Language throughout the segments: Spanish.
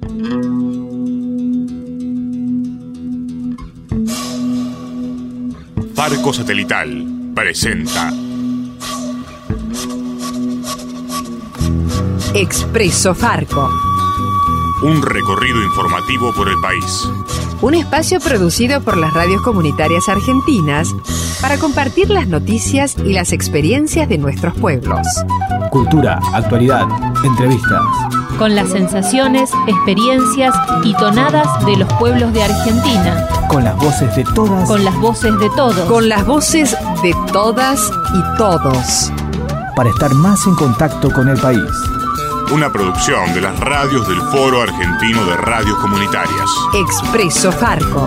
Farco Satelital presenta Expreso Farco. Un recorrido informativo por el país. Un espacio producido por las radios comunitarias argentinas para compartir las noticias y las experiencias de nuestros pueblos. Cultura, actualidad, entrevistas. Con las sensaciones, experiencias y tonadas de los pueblos de Argentina. Con las voces de todas. Con las voces de todos. Con las voces de todas y todos. Para estar más en contacto con el país. Una producción de las radios del Foro Argentino de Radios Comunitarias. Expreso Farco.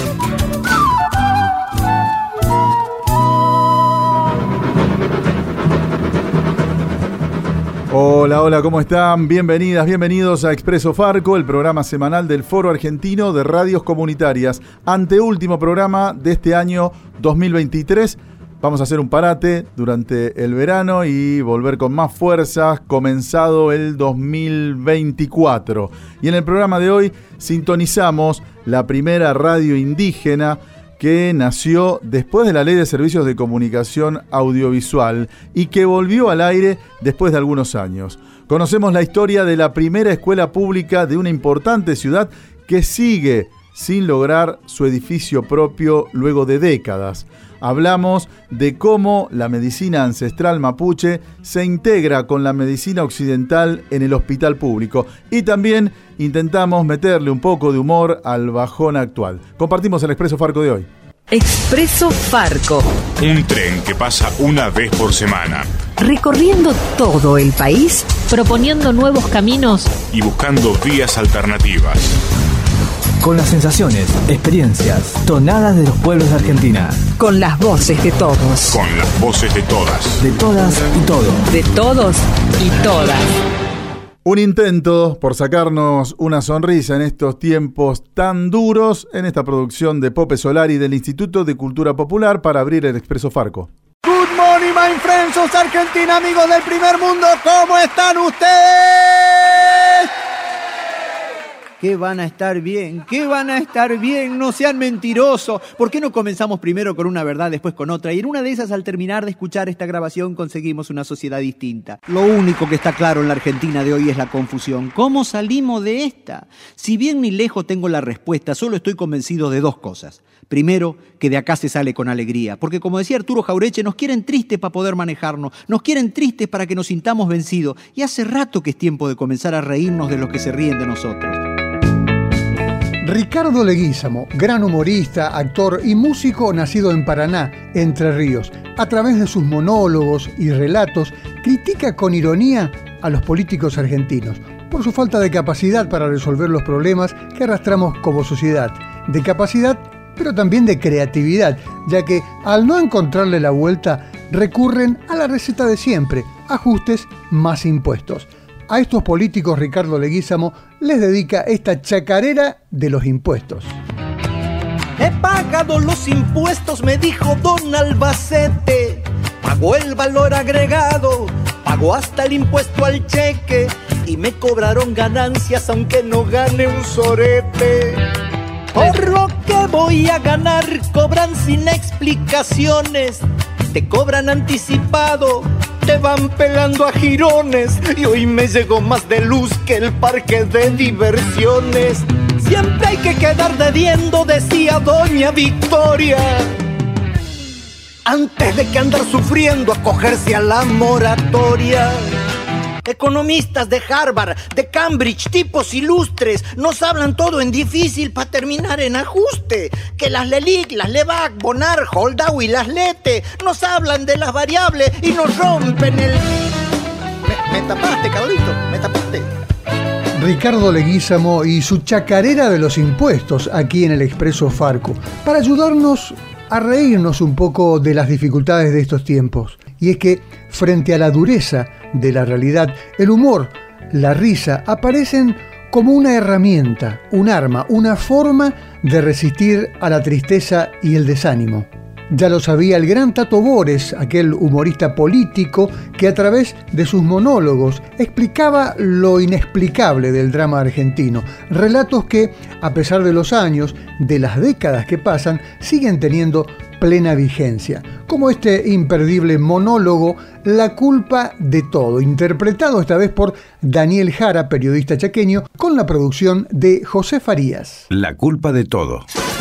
Hola, ¿cómo están? Bienvenidas, bienvenidos a Expreso Farco, el programa semanal del Foro Argentino de Radios Comunitarias. Anteúltimo programa de este año 2023. Vamos a hacer un parate durante el verano y volver con más fuerzas, comenzado el 2024. Y en el programa de hoy sintonizamos la primera radio indígena que nació después de la Ley de Servicios de Comunicación Audiovisual y que volvió al aire después de algunos años. Conocemos la historia de la primera escuela pública de una importante ciudad que sigue sin lograr su edificio propio luego de décadas. Hablamos de cómo la medicina ancestral mapuche se integra con la medicina occidental en el hospital público y también intentamos meterle un poco de humor al bajón actual. Compartimos el Expreso Farco de hoy. Expreso Farco. Un tren que pasa una vez por semana. Recorriendo todo el país, proponiendo nuevos caminos y buscando vías alternativas. Con las sensaciones, experiencias, tonadas de los pueblos de Argentina. Con las voces de todos. Con las voces de todas. De todas y todos. De todos y todas. Un intento por sacarnos una sonrisa en estos tiempos tan duros en esta producción de Pope Solari del Instituto de Cultura Popular para abrir el Expreso Farco. Good morning, my friends, Argentina, amigos del primer mundo, ¿cómo están ustedes? Que van a estar bien, no sean mentirosos. ¿Por qué no comenzamos primero con una verdad, después con otra? Y en una de esas, al terminar de escuchar esta grabación, conseguimos una sociedad distinta. Lo único que está claro en la Argentina de hoy es la confusión. ¿Cómo salimos de esta? Si bien ni lejos tengo la respuesta, solo estoy convencido de dos cosas. Primero, que de acá se sale con alegría, porque como decía Arturo Jaureche, nos quieren tristes para poder manejarnos, nos quieren tristes para que nos sintamos vencidos, y hace rato que es tiempo de comenzar a reírnos de los que se ríen de nosotros. Ricardo Leguízamo, gran humorista, actor y músico nacido en Paraná, Entre Ríos, a través de sus monólogos y relatos, critica con ironía a los políticos argentinos por su falta de capacidad para resolver los problemas que arrastramos como sociedad, de capacidad pero también de creatividad, ya que al no encontrarle la vuelta recurren a la receta de siempre, ajustes más impuestos. A estos políticos Ricardo Leguízamo les dedica esta chacarera de los impuestos. He pagado los impuestos, me dijo don Albacete. Pagó el valor agregado, pagó hasta el impuesto al cheque y me cobraron ganancias aunque no gane un sorete. Por lo que voy a ganar cobran sin explicaciones, te cobran anticipado, te van pelando a jirones y hoy me llegó más de luz que el parque de diversiones. Siempre hay que quedar debiendo, decía doña Victoria, antes de que andar sufriendo acogerse a la moratoria. Economistas de Harvard, de Cambridge, tipos ilustres, nos hablan todo en difícil para terminar en ajuste. Que las LELIC, las LEVAC, Bonar, Holdau y las LETE nos hablan de las variables y nos rompen el... Me tapaste, Carlito, me tapaste. Ricardo Leguízamo y su chacarera de los impuestos aquí en el Expreso Farco, para ayudarnos a reírnos un poco de las dificultades de estos tiempos. Y es que, frente a la dureza de la realidad, el humor, la risa, aparecen como una herramienta, un arma, una forma de resistir a la tristeza y el desánimo. Ya lo sabía el gran Tato Bores, aquel humorista político que a través de sus monólogos explicaba lo inexplicable del drama argentino. Relatos que, a pesar de los años, de las décadas que pasan, siguen teniendo plena vigencia, como este imperdible monólogo La culpa de todo, interpretado esta vez por Daniel Jara, periodista chaqueño, con la producción de José Farías. La culpa de todo.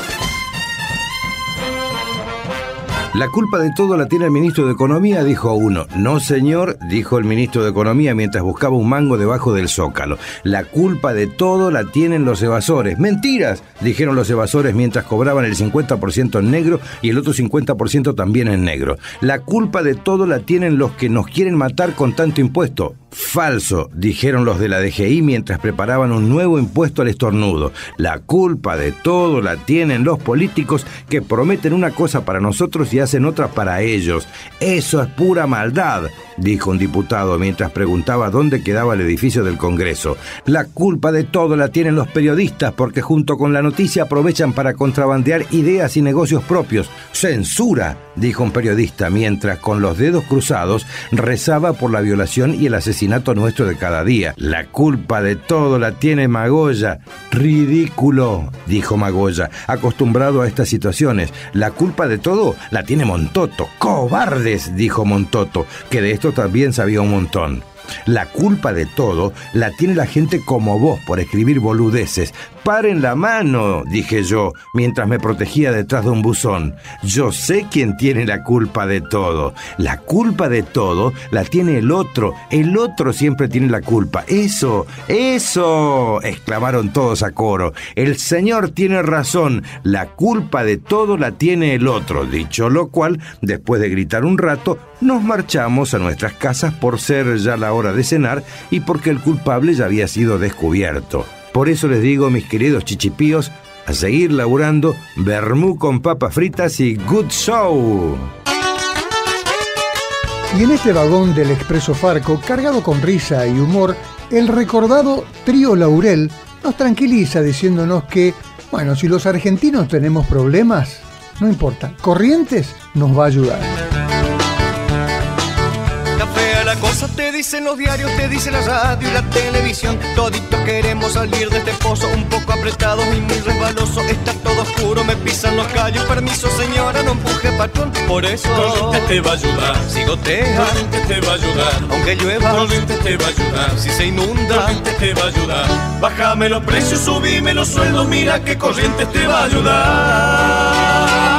La culpa de todo la tiene el ministro de Economía, dijo uno. No, señor, dijo el ministro de Economía mientras buscaba un mango debajo del zócalo. La culpa de todo la tienen los evasores. ¡Mentiras!, dijeron los evasores mientras cobraban el 50% en negro y el otro 50% también en negro. La culpa de todo la tienen los que nos quieren matar con tanto impuesto. Falso, dijeron los de la DGI mientras preparaban un nuevo impuesto al estornudo. La culpa de todo la tienen los políticos que prometen una cosa para nosotros y hacen otra para ellos. Eso es pura maldad, dijo un diputado mientras preguntaba dónde quedaba el edificio del Congreso. La culpa de todo la tienen los periodistas porque junto con la noticia aprovechan para contrabandear ideas y negocios propios. Censura, dijo un periodista mientras con los dedos cruzados rezaba por la violación y el asesinato nuestro de cada día. La culpa de todo la tiene Magoya. Ridículo, dijo Magoya, acostumbrado a estas situaciones. La culpa de todo la tiene Montoto. Cobardes, dijo Montoto, que de esto también sabía un montón. La culpa de todo la tiene la gente como vos por escribir boludeces. ¡Paren la mano!, dije yo, mientras me protegía detrás de un buzón. Yo sé quién tiene la culpa de todo. La culpa de todo la tiene el otro. El otro siempre tiene la culpa. ¡Eso! Exclamaron todos a coro. El señor tiene razón. La culpa de todo la tiene el otro. Dicho lo cual, después de gritar un rato, nos marchamos a nuestras casas por ser ya la hora de cenar y porque el culpable ya había sido descubierto. Por eso les digo, mis queridos chichipíos, a seguir laburando, vermú con papas fritas y good show. Y en este vagón del Expreso Farco, cargado con risa y humor, el recordado Trío Laurel nos tranquiliza diciéndonos que, bueno, si los argentinos tenemos problemas, no importa, Corrientes nos va a ayudar. La cosa te dicen los diarios, te dice la radio y la televisión. Toditos queremos salir de este pozo un poco apretados y muy resbaloso. Está todo oscuro, me pisan los callos. Permiso señora, no empuje patrón. Por eso Corrientes te va a ayudar. Si gotea, Corrientes te va a ayudar. Aunque llueva, Corrientes te va a ayudar. Si se inunda, Corrientes te va a ayudar. Bájame los precios, subime los sueldos. Mira que Corrientes te va a ayudar.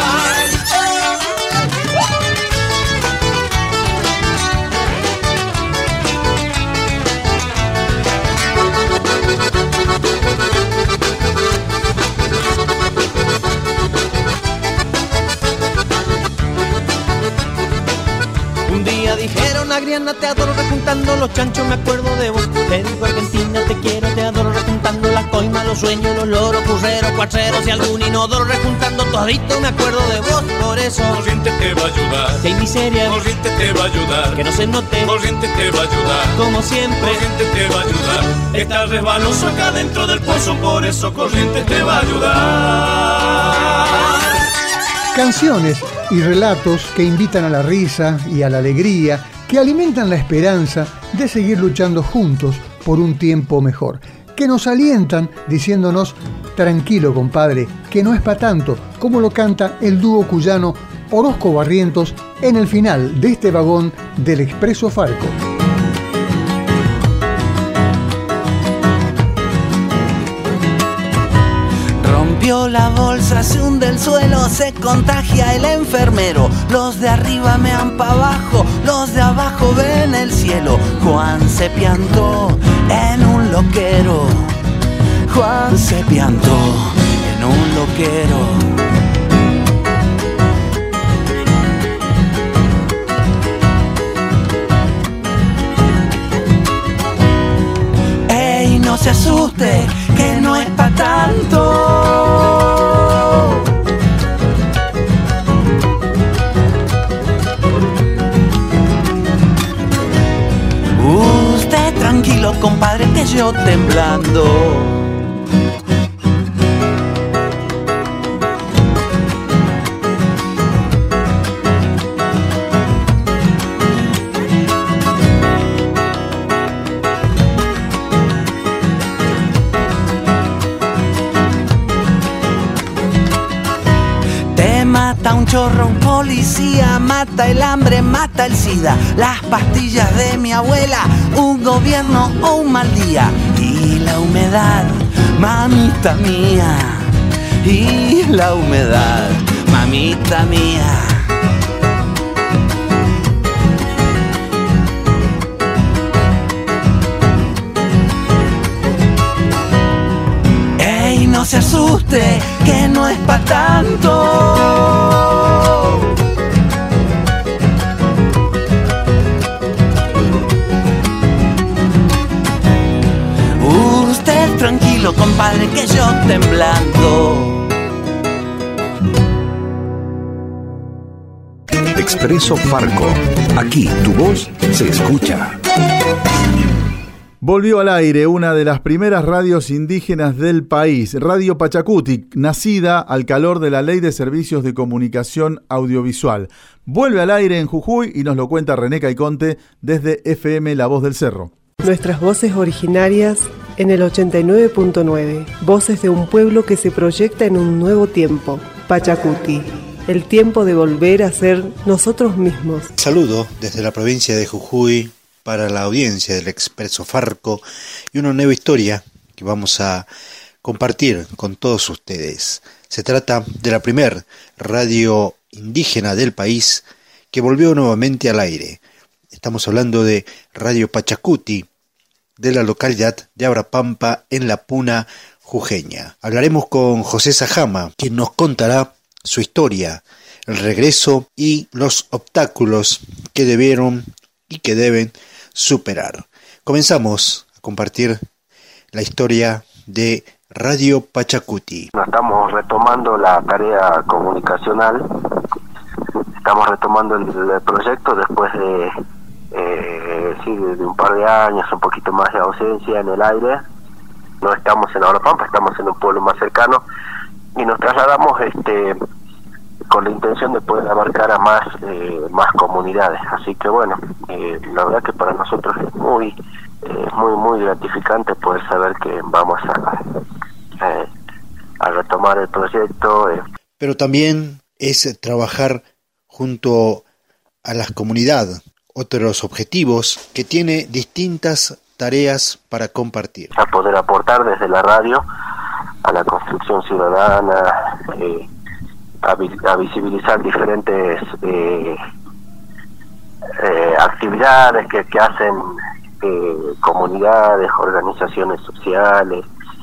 dijeron Agriana, te adoro rejuntando los chanchos, me acuerdo de vos. Te digo Argentina, te quiero, te adoro rejuntando las coimas, los sueños, los loros, curreros, cuacheros y algún inodoro rejuntando todito, me acuerdo de vos. Por eso Corrientes te va a ayudar. Si hay miseria, Corrientes te va a ayudar. Que no se note, Corrientes te va a ayudar. Como siempre, Corrientes te va a ayudar. Estás resbaloso acá dentro del pozo, por eso Corrientes te va a ayudar. Canciones y relatos que invitan a la risa y a la alegría, que alimentan la esperanza de seguir luchando juntos por un tiempo mejor, que nos alientan diciéndonos, tranquilo compadre, que no es para tanto, como lo canta el dúo cuyano Orozco Barrientos en el final de este vagón del Expreso Farco. Rompió la bolsa, se hunde el suelo, se contagia el enfermero. Los de arriba mean pa' abajo, los de abajo ven el cielo. Juan se piantó en un loquero. Juan se piantó en un loquero. Ey, no se asuste, que no es pa' tanto. Usted tranquilo, compadre, que yo temblando. mata un chorro, un policía, mata el hambre, mata el SIDA, las pastillas de mi abuela, un gobierno o un mal día. Y la humedad, mamita mía, y la humedad, mamita mía. Ey, no se asuste, que no es pa' tanto. Usted tranquilo, compadre, que yo temblando. Expreso Farco. Aquí tu voz se escucha. Volvió al aire una de las primeras radios indígenas del país, Radio Pachacuti, nacida al calor de la Ley de Servicios de Comunicación Audiovisual. Vuelve al aire en Jujuy y nos lo cuenta René Caiconte desde FM La Voz del Cerro. Nuestras voces originarias en el 89.9. Voces de un pueblo que se proyecta en un nuevo tiempo. Pachacuti. El tiempo de volver a ser nosotros mismos. Saludo desde la provincia de Jujuy para la audiencia del Expreso Farco y una nueva historia que vamos a compartir con todos ustedes. Se trata de la primer radio indígena del país que volvió nuevamente al aire. Estamos hablando de Radio Pachacuti, de la localidad de Abrapampa, en la Puna jujeña. Hablaremos con José Sajama, quien nos contará su historia, el regreso y los obstáculos que debieron y que deben superar. Comenzamos a compartir la historia de Radio Pachacuti. Estamos retomando la tarea comunicacional, estamos retomando el proyecto después de un par de años, un poquito más de ausencia en el aire. No estamos en Abrapampa, estamos en un pueblo más cercano y nos trasladamos con la intención de poder abarcar a más comunidades. Así que bueno, la verdad que para nosotros es muy gratificante poder saber que vamos a retomar el proyecto. Pero también es trabajar junto a las comunidades, otros objetivos que tiene distintas tareas para compartir. A poder aportar desde la radio a la construcción ciudadana, a visibilizar diferentes actividades que hacen comunidades, organizaciones sociales,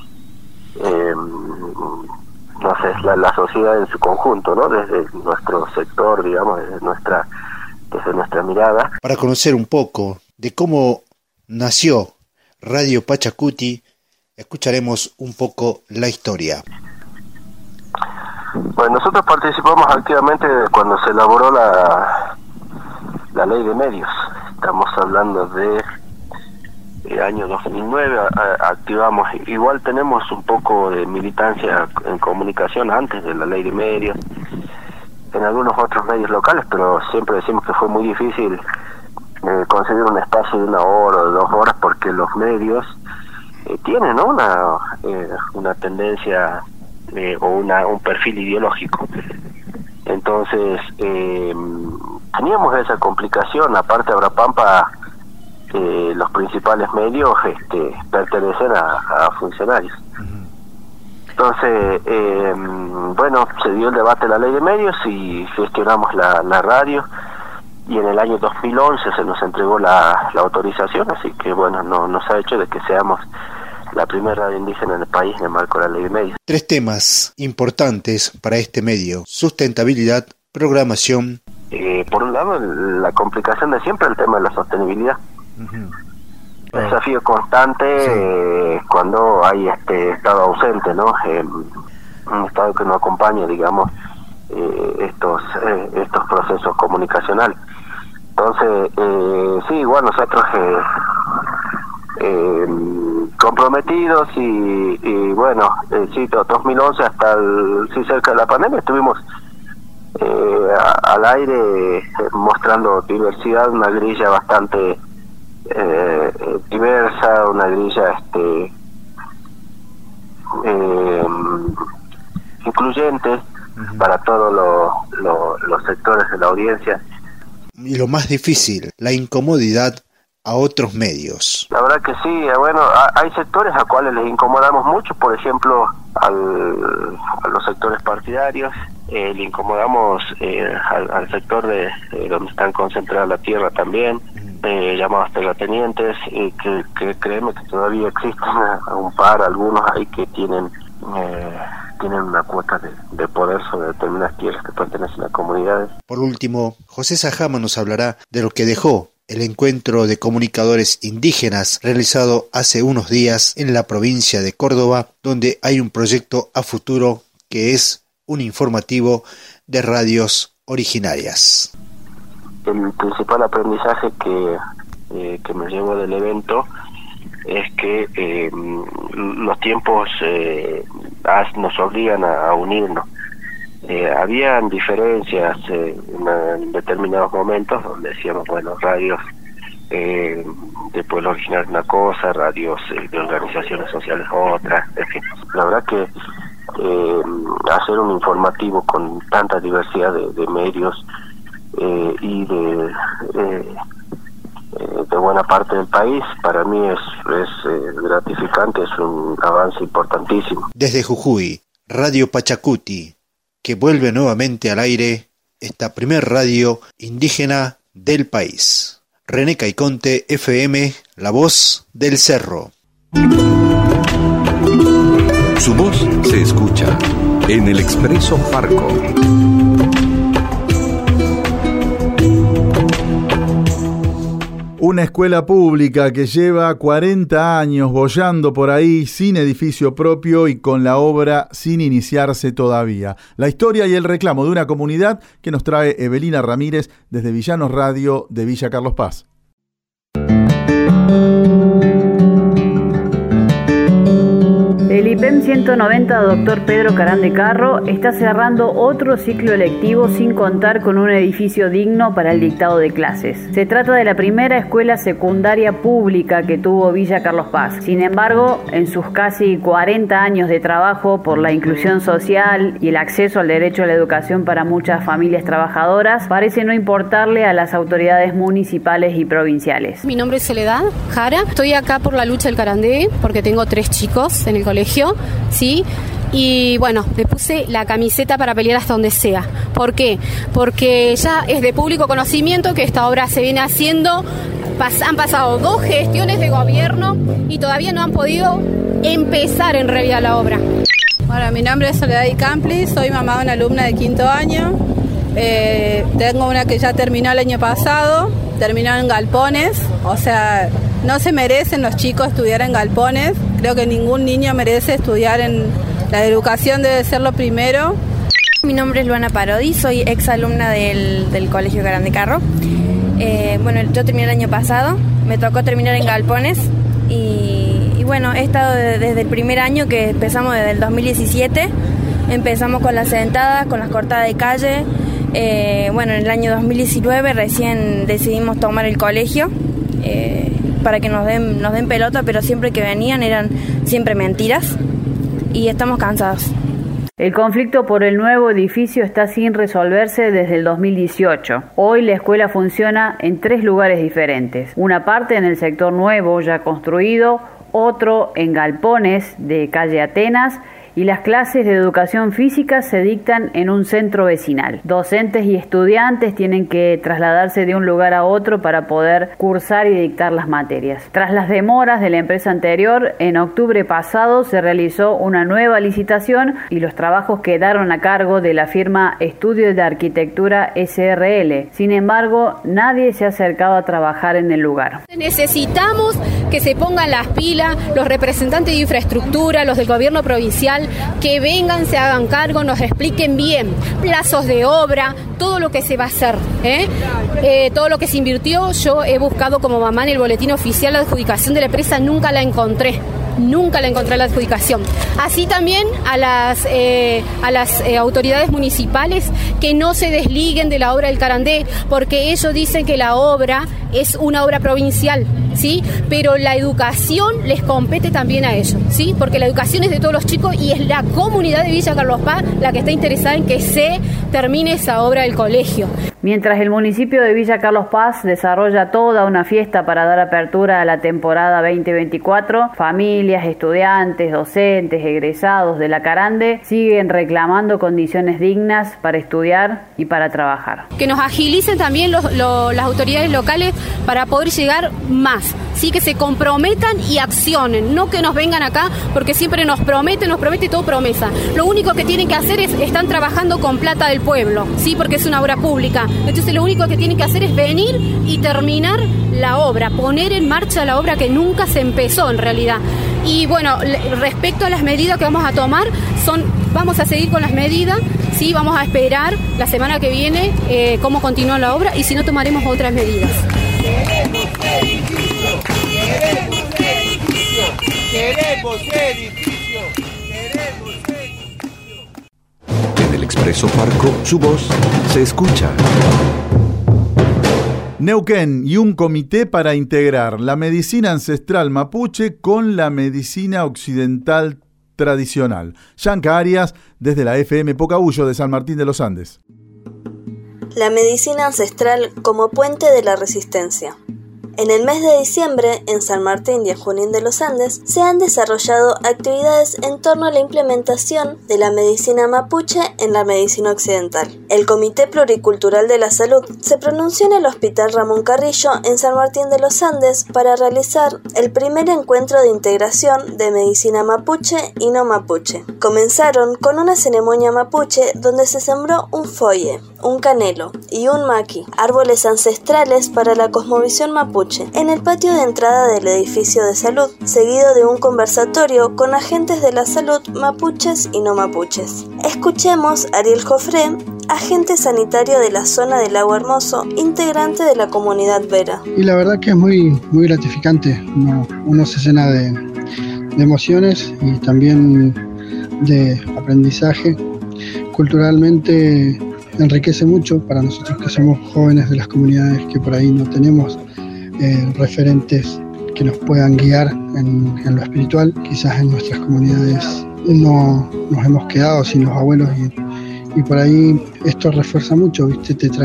no sé, la sociedad en su conjunto, ¿no? Desde nuestro sector, digamos, desde nuestra mirada. Para conocer un poco de cómo nació Radio Pachacuti, escucharemos un poco la historia. Bueno, nosotros participamos activamente cuando se elaboró la ley de medios. Estamos hablando de año 2009, activamos. Igual tenemos un poco de militancia en comunicación antes de la ley de medios, en algunos otros medios locales, pero siempre decimos que fue muy difícil conseguir un espacio de 1 hora o de 2 horas, porque los medios tienen, ¿no?, una tendencia o un perfil ideológico. Entonces teníamos esa complicación. Aparte, Abrapampa, los principales medios pertenecen a funcionarios. Entonces bueno, se dio el debate de la ley de medios y gestionamos la radio, y en el año 2011 se nos entregó la autorización, así que bueno, nos ha hecho de que seamos la primera radio indígena en el país en el marco de la ley de medios. 3 temas importantes para este medio: sustentabilidad, programación. Por un lado, la complicación de siempre, el tema de la sostenibilidad. Desafío constante, sí. Cuando hay estado ausente, ¿no? Un estado que no acompaña, digamos, estos procesos comunicacionales. Entonces, sí, igual nosotros comprometidos y bueno, sí, 2011 hasta cerca de la pandemia estuvimos al aire mostrando diversidad, una grilla bastante diversa, una grilla incluyente para todos los sectores de la audiencia. Y lo más difícil, la incomodidad a otros medios. La verdad que sí, bueno, hay sectores a cuales les incomodamos mucho, por ejemplo, a los sectores partidarios, le incomodamos al sector de donde están concentradas la tierra también, llamados terratenientes, que créeme que todavía existen algunos ahí que tienen una cuota de poder sobre determinadas tierras que pertenecen a comunidades. Por último, José Sajama nos hablará de lo que dejó el encuentro de comunicadores indígenas realizado hace unos días en la provincia de Córdoba, donde hay un proyecto a futuro que es un informativo de radios originarias. El principal aprendizaje que me llevo del evento es que los tiempos nos obligan a unirnos. Habían diferencias en determinados momentos donde decíamos, bueno, radios de pueblo originario una cosa, radios de organizaciones sociales otra, en fin. La verdad que hacer un informativo con tanta diversidad de medios y de buena parte del país, para mí es gratificante, es un avance importantísimo. Desde Jujuy, Radio Pachacuti, que vuelve nuevamente al aire esta primer radio indígena del país. René Caiconte, FM, La Voz del Cerro. Su voz se escucha en el Expreso Farco. Una escuela pública que lleva 40 años boyando por ahí sin edificio propio y con la obra sin iniciarse todavía. La historia y el reclamo de una comunidad que nos trae Evelina Ramírez desde Villanos Radio de Villa Carlos Paz. El IPEM 190 Dr. Pedro Carán de Carro está cerrando otro ciclo lectivo sin contar con un edificio digno para el dictado de clases. Se trata de la primera escuela secundaria pública que tuvo Villa Carlos Paz. Sin embargo, en sus casi 40 años de trabajo por la inclusión social y el acceso al derecho a la educación para muchas familias trabajadoras, parece no importarle a las autoridades municipales y provinciales. Mi nombre es Soledad Jara, estoy acá por la lucha del Carandé porque tengo 3 chicos en el colegio, ¿sí? Y bueno, me puse la camiseta para pelear hasta donde sea. ¿Por qué? Porque ya es de público conocimiento que esta obra se viene haciendo. Han pasado 2 gestiones de gobierno y todavía no han podido empezar en realidad la obra. Bueno, mi nombre es Soledad Icampli, soy mamá de una alumna de 5º año. Tengo una que ya terminó el año pasado, terminó en galpones, o sea, no se merecen los chicos estudiar en galpones. Creo que ningún niño merece estudiar en la educación, debe ser lo primero. Mi nombre es Luana Parodi, soy exalumna del Colegio Carán de Carro. Bueno, yo terminé el año pasado, me tocó terminar en galpones y bueno, he estado desde el primer año que empezamos, desde el 2017. Empezamos con las sentadas, con las cortadas de calle. Bueno, en el año 2019 recién decidimos tomar el colegio para que nos den pelota, pero siempre que venían eran siempre mentiras y estamos cansados. El conflicto por el nuevo edificio está sin resolverse desde el 2018. Hoy la escuela funciona en 3 lugares diferentes. Una parte en el sector nuevo ya construido, otro en galpones de calle Atenas, y las clases de educación física se dictan en un centro vecinal. Docentes y estudiantes tienen que trasladarse de un lugar a otro para poder cursar y dictar las materias. Tras las demoras de la empresa anterior, en octubre pasado se realizó una nueva licitación y los trabajos quedaron a cargo de la firma Estudios de Arquitectura SRL. Sin embargo, nadie se ha acercado a trabajar en el lugar. Necesitamos que se pongan las pilas los representantes de infraestructura, los del gobierno provincial, que vengan, se hagan cargo, nos expliquen bien plazos de obra, todo lo que se va a hacer, todo lo que se invirtió. Yo he buscado como mamá en el boletín oficial la adjudicación de la empresa, nunca la encontré la adjudicación. Así también a las autoridades municipales que no se desliguen de la obra del Carandé, porque ellos dicen que la obra es una obra provincial. ¿sí? Pero la educación les compete también a ellos, ¿sí? Porque la educación es de todos los chicos y es la comunidad de Villa Carlos Paz la que está interesada en que se termine esa obra del colegio. Mientras el municipio de Villa Carlos Paz desarrolla toda una fiesta para dar apertura a la temporada 2024, familias, estudiantes, docentes, egresados de la Carande siguen reclamando condiciones dignas para estudiar y para trabajar. Que nos agilicen también las autoridades locales para poder llegar más, ¿sí? Que se comprometan y accionen, no que nos vengan acá porque siempre nos promete todo promesa. Lo único que tienen que hacer están trabajando con plata del pueblo, ¿sí? Porque es una obra pública. Entonces lo único que tienen que hacer es venir y terminar la obra, poner en marcha la obra que nunca se empezó en realidad. Y bueno, respecto a las medidas que vamos a tomar, vamos a seguir con las medidas, sí, vamos a esperar la semana que viene cómo continúa la obra y si no tomaremos otras medidas. Queremos edificio. En el Expreso Farco, su voz se escucha. Neuquén y un comité para integrar la medicina ancestral mapuche con la medicina occidental tradicional. Yanka Arias, desde la FM Pocahuyo de San Martín de los Andes. La medicina ancestral como puente de la resistencia. En el mes de diciembre, en San Martín y en Junín de los Andes, se han desarrollado actividades en torno a la implementación de la medicina mapuche en la medicina occidental. El Comité Pluricultural de la Salud se pronunció en el Hospital Ramón Carrillo en San Martín de los Andes para realizar el primer encuentro de integración de medicina mapuche y no mapuche. Comenzaron con una ceremonia mapuche donde se sembró un folle, un canelo y un maqui, árboles ancestrales para la cosmovisión mapuche, en el patio de entrada del edificio de salud, seguido de un conversatorio con agentes de la salud mapuches y no mapuches. Escuchemos a Ariel Jofré, agente sanitario de la zona del Lago Hermoso, integrante de la comunidad Vera. Y la verdad que es muy gratificante, uno se llena de emociones y también de aprendizaje. Culturalmente enriquece mucho para nosotros que somos jóvenes de las comunidades que por ahí no tenemos referentes que nos puedan guiar en lo espiritual. Quizás en nuestras comunidades no nos hemos quedado sin los abuelos y por ahí esto refuerza mucho, ¿viste? Te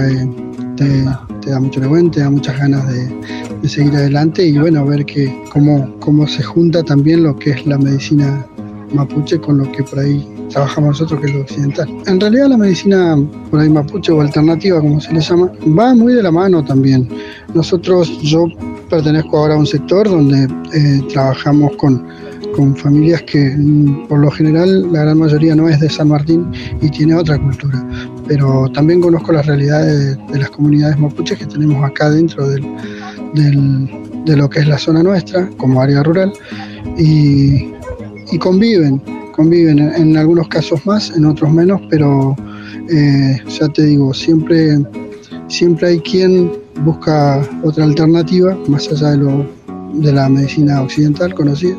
da mucho levante, te da muchas ganas de seguir adelante y bueno, ver que cómo se junta también lo que es la medicina mapuche con lo que por ahí trabajamos nosotros, que es lo occidental. En realidad la medicina por ahí mapuche o alternativa, como se le llama, va muy de la mano también. Yo pertenezco ahora a un sector donde trabajamos con familias que por lo general la gran mayoría no es de San Martín y tiene otra cultura, pero también conozco las realidades de las comunidades mapuches que tenemos acá dentro de lo que es la zona nuestra como área rural y conviven en algunos casos más, en otros menos, pero ya te digo, siempre hay quien busca otra alternativa más allá de la medicina occidental conocida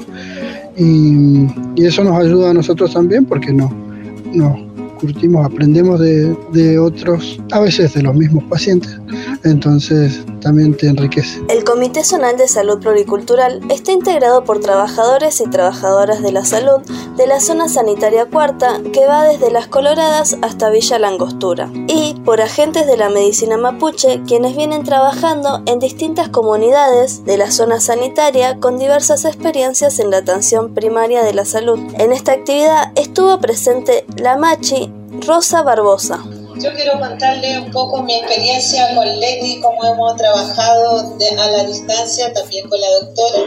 y eso nos ayuda a nosotros también porque nos curtimos, aprendemos de otros, a veces de los mismos pacientes, entonces también te enriquece. El Comité Zonal de Salud Pluricultural está integrado por trabajadores y trabajadoras de la salud de la zona sanitaria cuarta que va desde Las Coloradas hasta Villa Langostura y por agentes de la medicina mapuche quienes vienen trabajando en distintas comunidades de la zona sanitaria con diversas experiencias en la atención primaria de la salud. En esta actividad estuvo presente la machi Rosa Barbosa. Yo quiero contarle un poco mi experiencia con Leti, cómo hemos trabajado a la distancia, también con la doctora.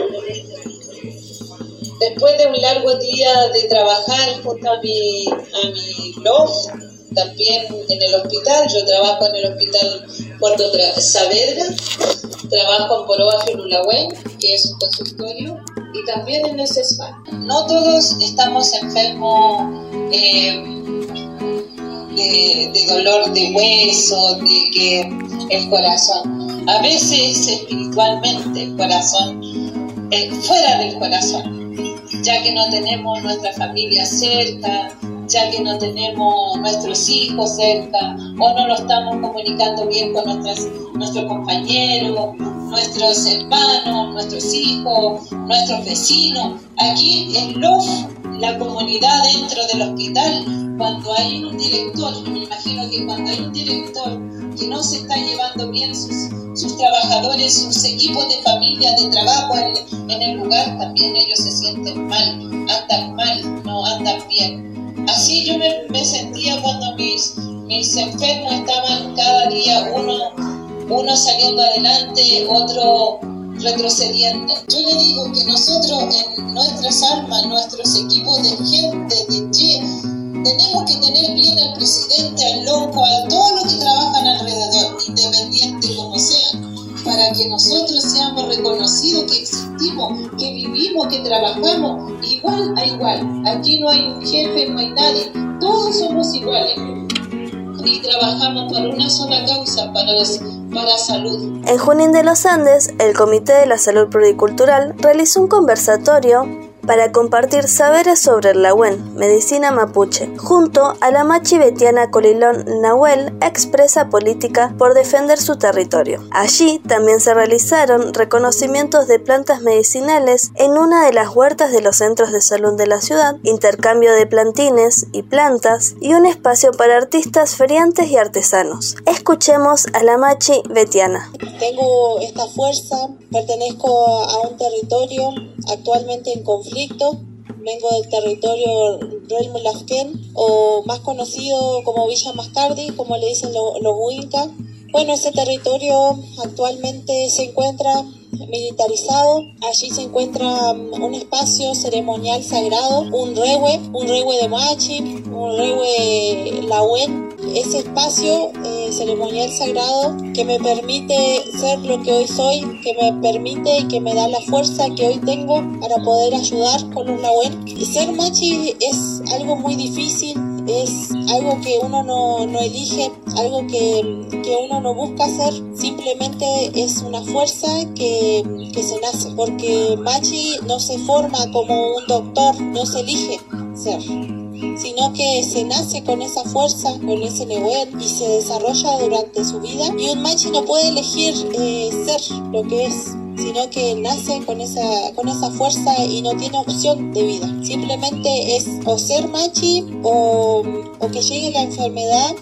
Después de un largo día de trabajar junto a mi blog, también en el hospital, yo trabajo en el hospital Puerto Saavedra, trabajo en Poroa Firulahuen, que es un consultorio, y también en el CESFAR. No todos estamos enfermos de dolor de hueso, de que el corazón, a veces espiritualmente el corazón, fuera del corazón, ya que no tenemos nuestra familia cerca, ya que no tenemos nuestros hijos cerca o no lo estamos comunicando bien con nuestros compañeros, nuestros hermanos, nuestros hijos, nuestros vecinos. Aquí en la comunidad dentro del hospital, cuando hay un director, me imagino que cuando hay un director que no se está llevando bien sus trabajadores, sus equipos de familia, de trabajo en el lugar, también ellos se sienten mal, no andan bien. Así yo me sentía cuando mis enfermos estaban cada día uno saliendo adelante, otro retrocediendo. Yo le digo que nosotros en nuestras almas, nuestros equipos de gente, de tenemos que tener bien al presidente, al loco, a todos los que trabajan alrededor, independiente como sean, para que nosotros seamos reconocidos que existimos, que vivimos, que trabajamos igual a igual. Aquí no hay un jefe, no hay nadie, todos somos iguales y trabajamos por una sola causa, para salud. En Junín de los Andes, el Comité de la Salud Pluricultural realizó un conversatorio para compartir saberes sobre el Lahuen, medicina mapuche, junto a la machi Betiana Colilón Nahuel, expresa política por defender su territorio. Allí también se realizaron reconocimientos de plantas medicinales en una de las huertas de los centros de salud de la ciudad, intercambio de plantines y plantas y un espacio para artistas, feriantes y artesanos. Escuchemos a la machi Betiana. Tengo esta fuerza, pertenezco a un territorio actualmente en conflicto. Vengo del territorio Relmu Lafken, o más conocido como Villa Mascardi, como le dicen los Huincas. Bueno, ese territorio actualmente se encuentra militarizado. Allí se encuentra un espacio ceremonial sagrado, un rehue de machi, un rehue Lahuen. Ese espacio ceremonial sagrado que me permite ser lo que hoy soy, que me permite y que me da la fuerza que hoy tengo para poder ayudar con los Lahuen. Ser machi es algo muy difícil, es algo que uno no elige, algo que uno no busca hacer, simplemente es una fuerza que se nace, porque machi no se forma como un doctor, no se elige ser, sino que se nace con esa fuerza, con ese Lahuen, y se desarrolla durante su vida. Y un machi no puede elegir ser lo que es, sino que nace con esa fuerza y no tiene opción de vida. Simplemente es o ser machi o que llegue la enfermedad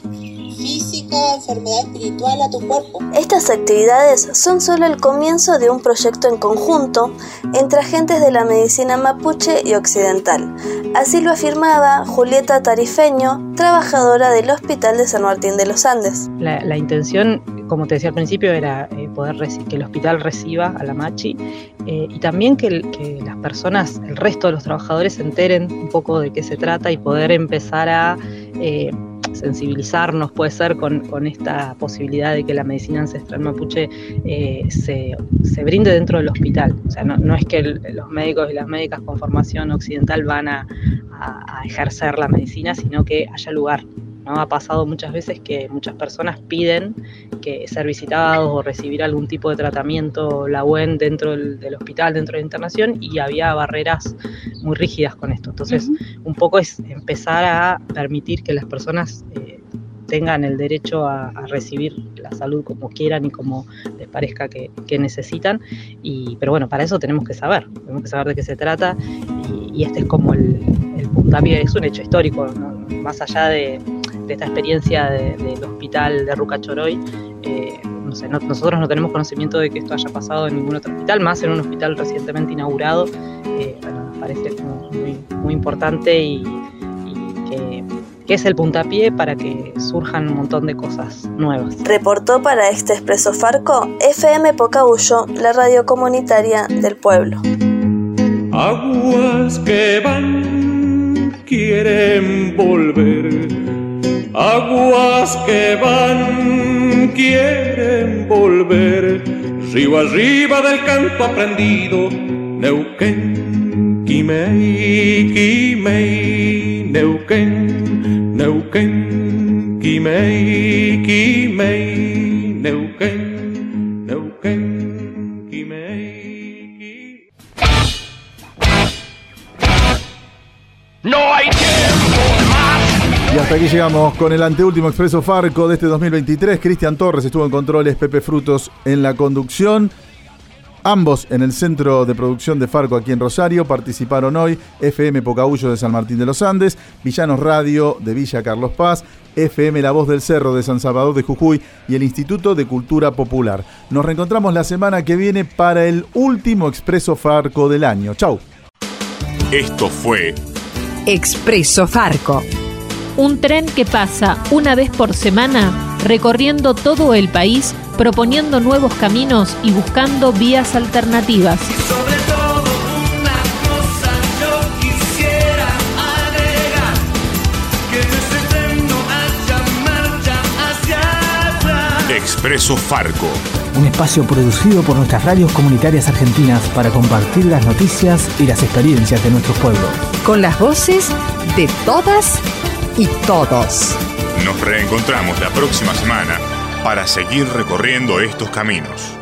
física, enfermedad espiritual a tu cuerpo. Estas actividades son solo el comienzo de un proyecto en conjunto entre agentes de la medicina mapuche y occidental. Así lo afirmaba Julieta Tarifeño, trabajadora del Hospital de San Martín de los Andes. La intención, como te decía al principio, era que el hospital reciba a la machi y también que las personas, el resto de los trabajadores, se enteren un poco de qué se trata y poder empezar a sensibilizarnos, puede ser, con esta posibilidad de que la medicina ancestral mapuche se brinde dentro del hospital. O sea, no es que los médicos y las médicas con formación occidental van a ejercer la medicina, sino que haya lugar, ¿no? Ha pasado muchas veces que muchas personas piden que ser visitados o recibir algún tipo de tratamiento Lahuen dentro del hospital, dentro de la internación, y había barreras muy rígidas con esto. Entonces, un poco es empezar a permitir que las personas tengan el derecho a recibir la salud como quieran y como les parezca que necesitan. Pero bueno, para eso tenemos que saber de qué se trata, y este es como el puntapié. Es un hecho histórico, ¿no? Más allá de esta experiencia del hospital de Rucachoroy, nosotros no tenemos conocimiento de que esto haya pasado en ningún otro hospital, más en un hospital recientemente inaugurado. Nos parece como muy importante y que es el puntapié para que surjan un montón de cosas nuevas. Reportó para este Expreso Farco FM Pocahullo, la radio comunitaria del pueblo. Aguas que van, quieren volver. Aguas que van, quieren volver. Río arriba del canto aprendido. Neuquén, Quimei, Quimei. Neuquén, Neuquén, Quimei, Quimei. Neuquén, Neuquén, Quimei. No hay tiempo más. Hasta aquí llegamos con el anteúltimo Expreso Farco de este 2023. Cristian Torres estuvo en controles, Pepe Frutos en la conducción. Ambos en el centro de producción de Farco aquí en Rosario. Participaron hoy FM Pocahuyo de San Martín de los Andes, Villanos Radio de Villa Carlos Paz, FM La Voz del Cerro de San Salvador de Jujuy y el Instituto de Cultura Popular. Nos reencontramos la semana que viene para el último Expreso Farco del año. Chau. Esto fue Expreso Farco. Un tren que pasa una vez por semana recorriendo todo el país, proponiendo nuevos caminos y buscando vías alternativas. Sobre todo una cosa yo quisiera agregar, que en ese tren no haya marcha hacia atrás. Expreso Farco. Un espacio producido por nuestras radios comunitarias argentinas para compartir las noticias y las experiencias de nuestros pueblos. Con las voces de todas y todos. Nos reencontramos la próxima semana para seguir recorriendo estos caminos.